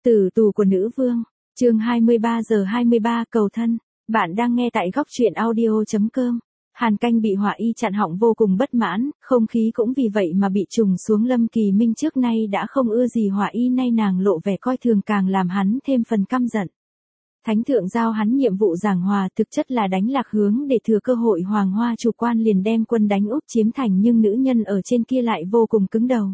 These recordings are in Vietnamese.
Tử tù của nữ vương, chương 23 giờ 23 cầu thân, bạn đang nghe tại góc truyện audio.com. Hàn Canh bị Hỏa Y chặn họng vô cùng bất mãn, không khí cũng vì vậy mà bị trùng xuống. Lâm Kỳ Minh trước nay đã không ưa gì Hỏa Y, nay nàng lộ vẻ coi thường càng làm hắn thêm phần căm giận. Thánh thượng giao hắn nhiệm vụ giảng hòa, thực chất là đánh lạc hướng để thừa cơ hội Hoàng Hoa chủ quan liền đem quân đánh úp chiếm thành, nhưng nữ nhân ở trên kia lại vô cùng cứng đầu.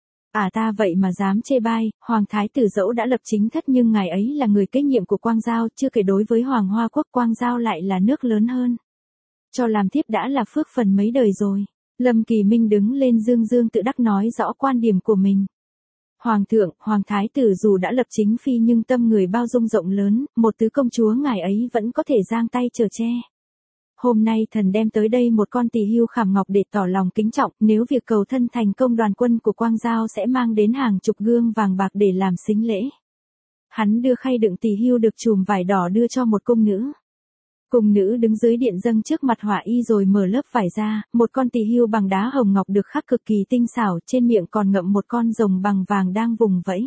Ta vậy mà dám chê bai, Hoàng Thái tử dẫu đã lập chính thất nhưng ngài ấy là người kế nhiệm của Quang Giao, chưa kể đối với Hoàng Hoa quốc Quang Giao lại là nước lớn hơn. Cho làm thiếp đã là phước phần mấy đời rồi. Lâm Kỳ Minh đứng lên dương dương tự đắc nói rõ quan điểm của mình. Hoàng thượng, Hoàng Thái tử dù đã lập chính phi nhưng tâm người bao dung rộng lớn, một tứ công chúa ngài ấy vẫn có thể giang tay chở che. Hôm nay thần đem tới đây một con tỳ hưu khảm ngọc để tỏ lòng kính trọng, nếu việc cầu thân thành công đoàn quân của Quang Giao sẽ mang đến hàng chục gương vàng bạc để làm sính lễ. Hắn đưa khay đựng tỳ hưu được chùm vải đỏ đưa cho một cung nữ. Cung nữ đứng dưới điện dâng trước mặt Hỏa Y rồi mở lớp vải ra, một con tỳ hưu bằng đá hồng ngọc được khắc cực kỳ tinh xảo, trên miệng còn ngậm một con rồng bằng vàng đang vùng vẫy.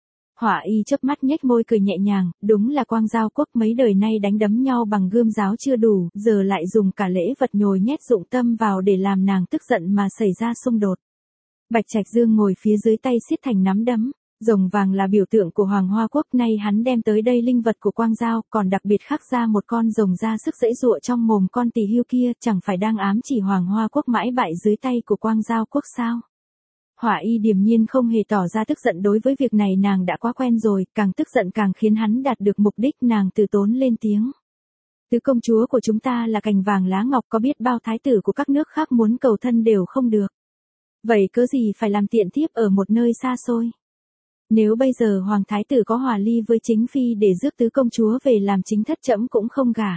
Hỏa Y chớp mắt nhếch môi cười nhẹ nhàng, đúng là Quang Giao quốc mấy đời nay đánh đấm nhau bằng gươm giáo chưa đủ, giờ lại dùng cả lễ vật nhồi nhét dụng tâm vào để làm nàng tức giận mà xảy ra xung đột. Bạch Trạch Dương ngồi phía dưới tay siết thành nắm đấm. Rồng vàng là biểu tượng của Hoàng Hoa quốc, nay hắn đem tới đây linh vật của Quang Giao, còn đặc biệt khắc ra một con rồng ra sức giãy giụa trong mồm con tỳ hưu kia, chẳng phải đang ám chỉ Hoàng Hoa quốc mãi bại dưới tay của Quang Giao quốc sao? Hỏa Y điềm nhiên không hề tỏ ra tức giận, đối với việc này nàng đã quá quen rồi, càng tức giận càng khiến hắn đạt được mục đích. Nàng từ tốn lên tiếng. Tứ công chúa của chúng ta là cành vàng lá ngọc, có biết bao thái tử của các nước khác muốn cầu thân đều không được. Vậy cớ gì phải làm tiện thiếp ở một nơi xa xôi? Nếu bây giờ Hoàng Thái tử có hòa ly với chính phi để rước tứ công chúa về làm chính thất, trẫm cũng không gả.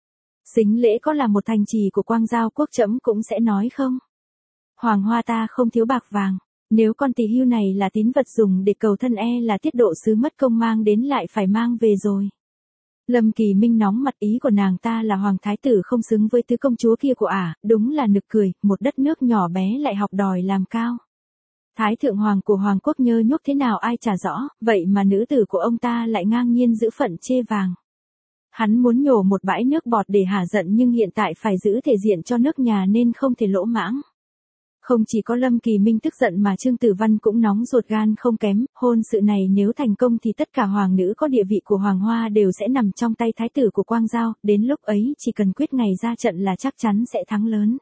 Sính lễ có là một thành trì của Quang Giao quốc, trẫm cũng sẽ nói không. Hoàng Hoa ta không thiếu bạc vàng, nếu con tỳ hưu này là tín vật dùng để cầu thân là tiết độ sứ mất công mang đến lại phải mang về rồi. Lâm Kỳ Minh nóng mặt, ý của nàng ta là Hoàng Thái tử không xứng với tứ công chúa kia của đúng là nực cười, một đất nước nhỏ bé lại học đòi làm cao. Thái thượng hoàng của Hoàng quốc nhơ nhúc thế nào ai chả rõ, vậy mà nữ tử của ông ta lại ngang nhiên giữ phận chê vàng. Hắn muốn nhổ một bãi nước bọt để hả giận, nhưng hiện tại phải giữ thể diện cho nước nhà nên không thể lỗ mãng. Không chỉ có Lâm Kỳ Minh tức giận mà Trương Tử Văn cũng nóng ruột gan không kém, hôn sự này nếu thành công thì tất cả hoàng nữ có địa vị của Hoàng Hoa đều sẽ nằm trong tay thái tử của Quang Giao, đến lúc ấy chỉ cần quyết ngày ra trận là chắc chắn sẽ thắng lớn.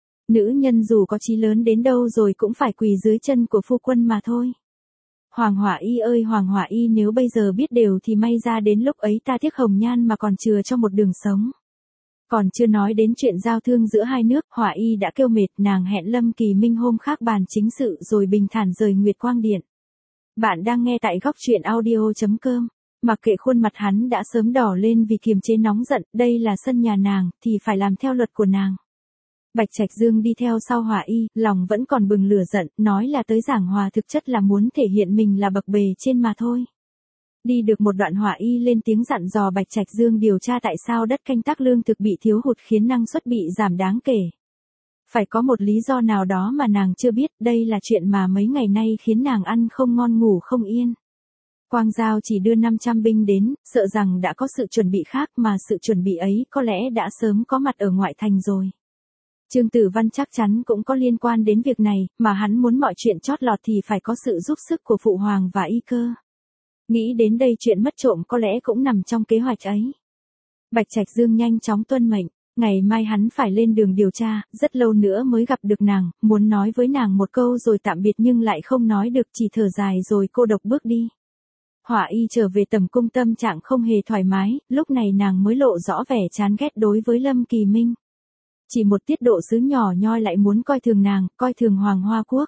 Nữ nhân dù có chí lớn đến đâu rồi cũng phải quỳ dưới chân của phu quân mà thôi. Hoàng Hỏa Y ơi Hoàng Hỏa Y, nếu bây giờ biết đều thì may ra đến lúc ấy ta tiếc hồng nhan mà còn chừa cho một đường sống. Còn chưa nói đến chuyện giao thương giữa hai nước, Hỏa Y đã kêu mệt, nàng hẹn Lâm Kỳ Minh hôm khác bàn chính sự rồi bình thản rời Nguyệt Quang Điện. Bạn đang nghe tại góc truyện audio.com. Mặc kệ khuôn mặt hắn đã sớm đỏ lên vì kiềm chế nóng giận, đây là sân nhà nàng thì phải làm theo luật của nàng. Bạch Trạch Dương đi theo sau Hỏa Y, lòng vẫn còn bừng lửa giận, nói là tới giảng hòa thực chất là muốn thể hiện mình là bậc bề trên mà thôi. Đi được một đoạn Hỏa Y lên tiếng dặn dò Bạch Trạch Dương điều tra tại sao đất canh tác lương thực bị thiếu hụt khiến năng suất bị giảm đáng kể. Phải có một lý do nào đó mà nàng chưa biết, đây là chuyện mà mấy ngày nay khiến nàng ăn không ngon ngủ không yên. Quang Giao chỉ đưa 500 binh đến, sợ rằng đã có sự chuẩn bị khác, mà sự chuẩn bị ấy có lẽ đã sớm có mặt ở ngoại thành rồi. Trương Tử Văn chắc chắn cũng có liên quan đến việc này, mà hắn muốn mọi chuyện chót lọt thì phải có sự giúp sức của Phụ Hoàng và Y Cơ. Nghĩ đến đây chuyện mất trộm có lẽ cũng nằm trong kế hoạch ấy. Bạch Trạch Dương nhanh chóng tuân mệnh, ngày mai hắn phải lên đường điều tra, rất lâu nữa mới gặp được nàng, muốn nói với nàng một câu rồi tạm biệt nhưng lại không nói được, chỉ thở dài rồi cô độc bước đi. Hỏa Y trở về tầm cung tâm trạng không hề thoải mái, lúc này nàng mới lộ rõ vẻ chán ghét đối với Lâm Kỳ Minh. Chỉ một tiết độ sứ nhỏ nhoi lại muốn coi thường nàng, coi thường Hoàng Hoa quốc.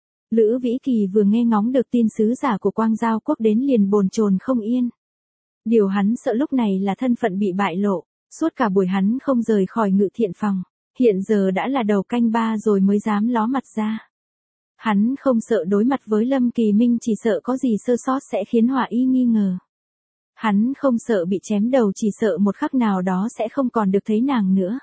Lữ Vĩ Kỳ vừa nghe ngóng được tin sứ giả của Quang Giao quốc đến liền bồn chồn không yên. Điều hắn sợ lúc này là thân phận bị bại lộ, suốt cả buổi hắn không rời khỏi Ngự Thiện phòng, hiện giờ đã là đầu canh 3 rồi mới dám ló mặt ra. Hắn không sợ đối mặt với Lâm Kỳ Minh, chỉ sợ có gì sơ sót sẽ khiến Hỏa Y nghi ngờ. Hắn không sợ bị chém đầu, chỉ sợ một khắc nào đó sẽ không còn được thấy nàng nữa.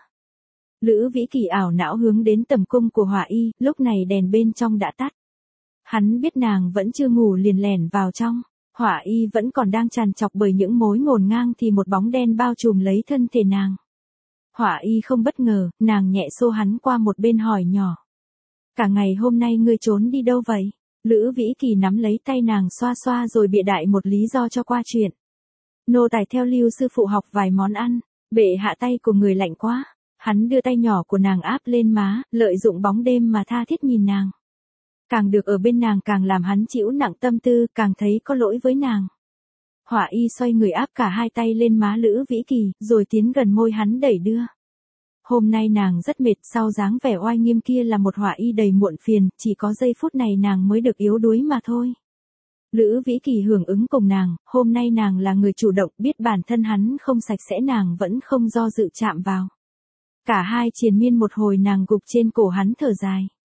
Lữ Vĩ Kỳ ảo não hướng đến tầm cung của Hỏa Y, lúc này đèn bên trong đã tắt. Hắn biết nàng vẫn chưa ngủ liền lẻn vào trong. Hỏa Y vẫn còn đang tràn trọc bởi những mối ngổn ngang thì một bóng đen bao trùm lấy thân thể nàng. Hỏa Y không bất ngờ, nàng nhẹ xô hắn qua một bên hỏi nhỏ. Cả ngày hôm nay ngươi trốn đi đâu vậy? Lữ Vĩ Kỳ nắm lấy tay nàng xoa xoa rồi bịa đại một lý do cho qua chuyện. Nô tài theo Lưu sư phụ học vài món ăn, bệ hạ tay của người lạnh quá. Hắn đưa tay nhỏ của nàng áp lên má, lợi dụng bóng đêm mà tha thiết nhìn nàng. Càng được ở bên nàng càng làm hắn chịu nặng tâm tư, càng thấy có lỗi với nàng. Hỏa Y xoay người áp cả hai tay lên má Lữ Vĩ Kỳ, rồi tiến gần môi hắn đẩy đưa. Hôm nay nàng rất mệt, sau dáng vẻ oai nghiêm kia là một Hỏa Y đầy muộn phiền, chỉ có giây phút này nàng mới được yếu đuối mà thôi. Lữ Vĩ Kỳ hưởng ứng cùng nàng, hôm nay nàng là người chủ động, biết bản thân hắn không sạch sẽ nàng vẫn không do dự chạm vào. Cả hai triền miên một hồi nàng gục trên cổ hắn thở dài.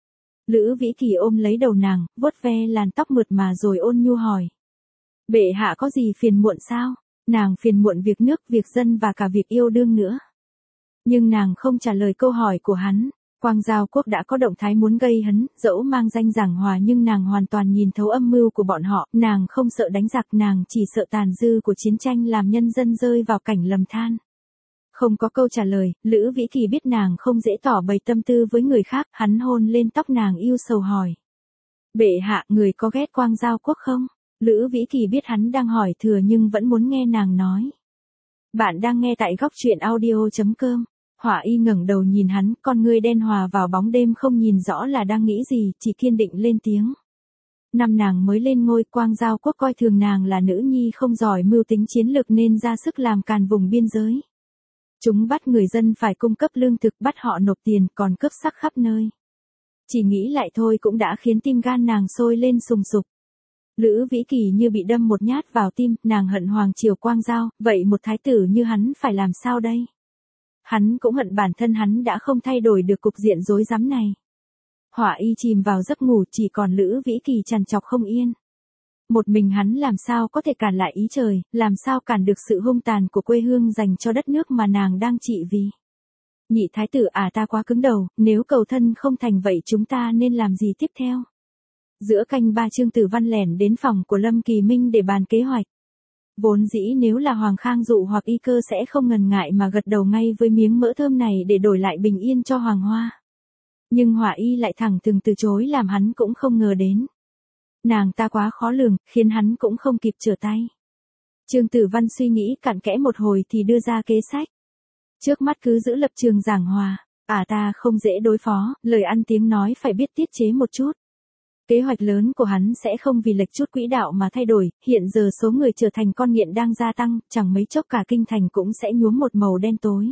Lữ Vĩ Kỳ ôm lấy đầu nàng, vuốt ve làn tóc mượt mà rồi ôn nhu hỏi. Bệ hạ có gì phiền muộn sao? Nàng phiền muộn việc nước, việc dân và cả việc yêu đương nữa. Nhưng nàng không trả lời câu hỏi của hắn. Quang Giao Quốc đã có động thái muốn gây hấn, dẫu mang danh giảng hòa nhưng nàng hoàn toàn nhìn thấu âm mưu của bọn họ, nàng không sợ đánh giặc, nàng chỉ sợ tàn dư của chiến tranh làm nhân dân rơi vào cảnh lầm than. Không có câu trả lời, Lữ Vĩ Kỳ biết nàng không dễ tỏ bày tâm tư với người khác, hắn hôn lên tóc nàng yêu sầu hỏi. Bệ hạ, người có ghét Quang Giao Quốc không? Lữ Vĩ Kỳ biết hắn đang hỏi thừa nhưng vẫn muốn nghe nàng nói. Bạn đang nghe tại góc truyện audio.com. Hỏa Y ngẩng đầu nhìn hắn, con ngươi đen hòa vào bóng đêm không nhìn rõ là đang nghĩ gì, chỉ kiên định lên tiếng. Năm nàng mới lên ngôi, Quang Giao Quốc coi thường nàng là nữ nhi không giỏi mưu tính chiến lược nên ra sức làm càn vùng biên giới. Chúng bắt người dân phải cung cấp lương thực, bắt họ nộp tiền, còn cướp sắc khắp nơi. Chỉ nghĩ lại thôi cũng đã khiến tim gan nàng sôi lên sùng sục. Lữ Vĩ Kỳ như bị đâm một nhát vào tim, nàng hận Hoàng triều Quang Giao, vậy một thái tử như hắn phải làm sao đây? Hắn cũng hận bản thân hắn đã không thay đổi được cục diện rối rắm này. Hỏa Y chìm vào giấc ngủ, chỉ còn Lữ Vĩ Kỳ trằn trọc không yên. Một mình hắn làm sao có thể cản lại ý trời, làm sao cản được sự hung tàn của quê hương dành cho đất nước mà nàng đang trị vì. Nhị thái tử ta quá cứng đầu, nếu cầu thân không thành vậy chúng ta nên làm gì tiếp theo? Giữa canh ba Trương Tử Văn lẻn đến phòng của Lâm Kỳ Minh để bàn kế hoạch. Vốn dĩ nếu là Hoàng Khang Dụ hoặc Y Cơ sẽ không ngần ngại mà gật đầu ngay với miếng mỡ thơm này để đổi lại bình yên cho Hoàng Hoa. Nhưng Hỏa Y lại thẳng thừng từ chối làm hắn cũng không ngờ đến. Nàng ta quá khó lường, khiến hắn cũng không kịp trở tay. Trương Tử Văn suy nghĩ cặn kẽ một hồi thì đưa ra kế sách. Trước mắt cứ giữ lập trường giảng hòa, ta không dễ đối phó, lời ăn tiếng nói phải biết tiết chế một chút. Kế hoạch lớn của hắn sẽ không vì lệch chút quỹ đạo mà thay đổi, hiện giờ số người trở thành con nghiện đang gia tăng, chẳng mấy chốc cả kinh thành cũng sẽ nhuốm một màu đen tối.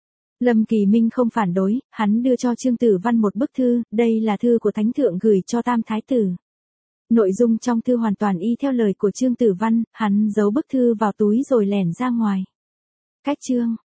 Lâm Kỳ Minh không phản đối, hắn đưa cho Trương Tử Văn một bức thư, đây là thư của Thánh Thượng gửi cho Tam Thái Tử. Nội dung trong thư hoàn toàn y theo lời của Trương Tử Văn, hắn giấu bức thư vào túi rồi lẻn ra ngoài. Cách chương